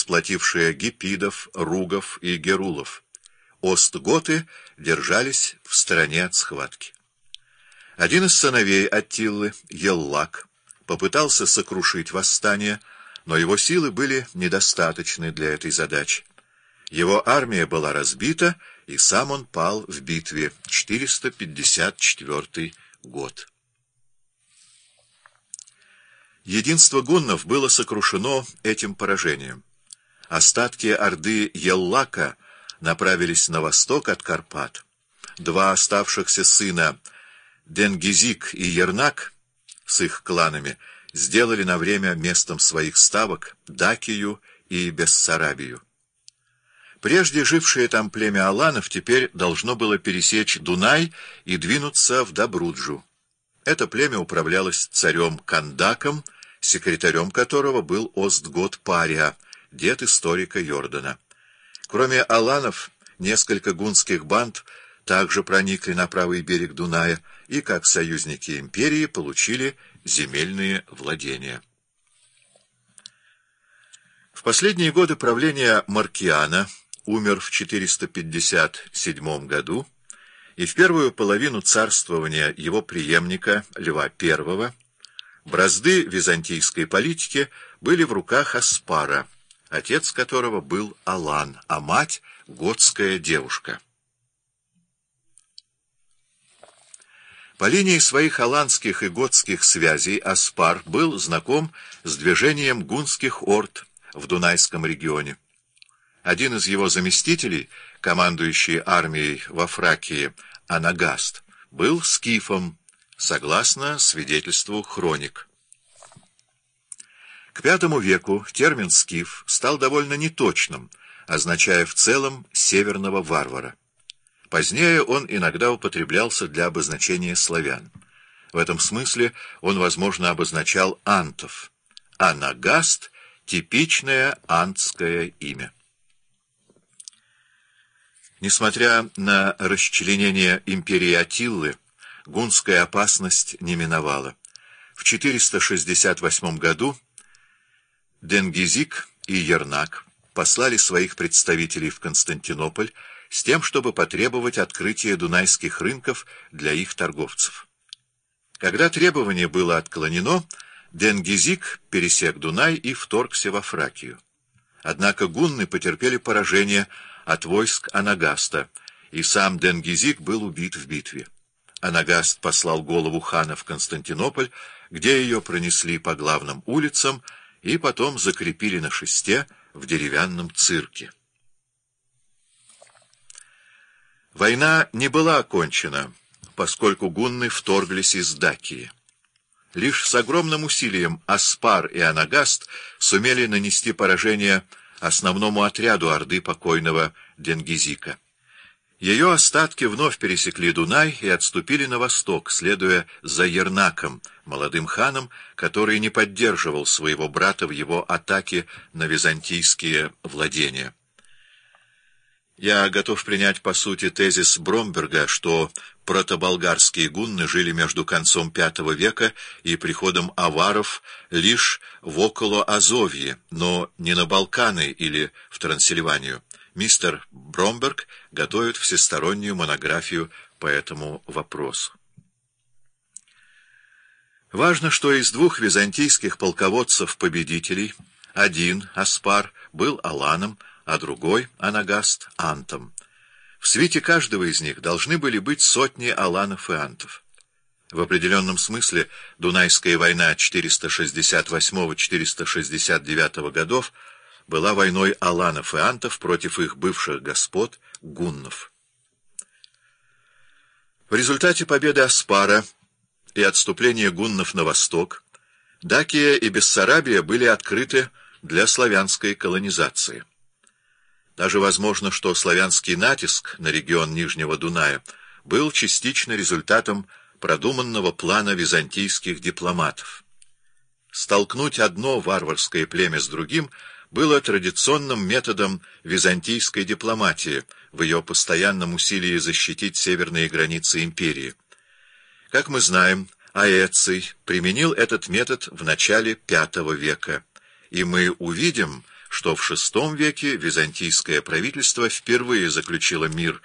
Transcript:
сплотившее гиппидов, ругов и герулов. Остготы держались в стороне от схватки. Один из сыновей Аттилы, Еллак, попытался сокрушить восстание, но его силы были недостаточны для этой задачи. Его армия была разбита, и сам он пал в битве. 454 год. Единство гуннов было сокрушено этим поражением. Остатки орды Еллака направились на восток от Карпат. Два оставшихся сына, Денгизик и Ернак, с их кланами, сделали на время местом своих ставок Дакию и Бессарабию. Прежде жившее там племя аланов теперь должно было пересечь Дунай и двинуться в Добруджу. Это племя управлялось царем Кандаком, секретарем которого был Остгот Пария, дед историка Йордана. Кроме аланов, несколько гунских банд также проникли на правый берег Дуная и, как союзники империи, получили земельные владения. В последние годы правления Маркиана, умер в 457 году, и в первую половину царствования его преемника Льва I, бразды византийской политики были в руках Аспара, отец которого был алан, а мать — готская девушка. По линии своих аланских и готских связей Аспар был знаком с движением гунских орд в Дунайском регионе. Один из его заместителей, командующий армией во Фракии Анагаст, был скифом, согласно свидетельству хроник. К V веку термин «скиф» стал довольно неточным, означая в целом северного варвара. Позднее он иногда употреблялся для обозначения славян. В этом смысле он, возможно, обозначал антов. Анагаст — типичное антское имя. Несмотря на расчленение империи Аттилы, гунская опасность не миновала. В 468 году Денгизик и Ернак послали своих представителей в Константинополь с тем, чтобы потребовать открытия дунайских рынков для их торговцев. Когда требование было отклонено, Денгизик пересек Дунай и вторгся во Фракию. Однако гунны потерпели поражение от войск Анагаста, и сам Денгизик был убит в битве. Анагаст послал голову хана в Константинополь, где ее пронесли по главным улицам и потом закрепили на шесте в деревянном цирке. Война не была окончена, поскольку гунны вторглись из Дакии. Лишь с огромным усилием Аспар и Анагаст сумели нанести поражение основному отряду орды покойного Денгизика. Ее остатки вновь пересекли Дунай и отступили на восток, следуя за Ернаком, молодым ханом, который не поддерживал своего брата в его атаке на византийские владения. Я готов принять по сути тезис Бромберга, что протоболгарские гунны жили между концом V века и приходом аваров лишь в Околоазовье, но не на Балканы или в Трансильванию. Мистер Бромберг готовит всестороннюю монографию по этому вопросу. Важно, что из двух византийских полководцев-победителей один, Аспар, был аланом, а другой, Анагаст, антом. В свите каждого из них должны были быть сотни аланов и антов. В определенном смысле Дунайская война 468-469 годов была войной аланов и антов против их бывших господ гуннов. В результате победы Аспара и отступления гуннов на восток Дакия и Бессарабия были открыты для славянской колонизации. Даже возможно, что славянский натиск на регион Нижнего Дуная был частично результатом продуманного плана византийских дипломатов. Столкнуть одно варварское племя с другим было традиционным методом византийской дипломатии в ее постоянном усилии защитить северные границы империи. Как мы знаем, Аэций применил этот метод в начале V века, и мы увидим, что в VI веке византийское правительство впервые заключило мир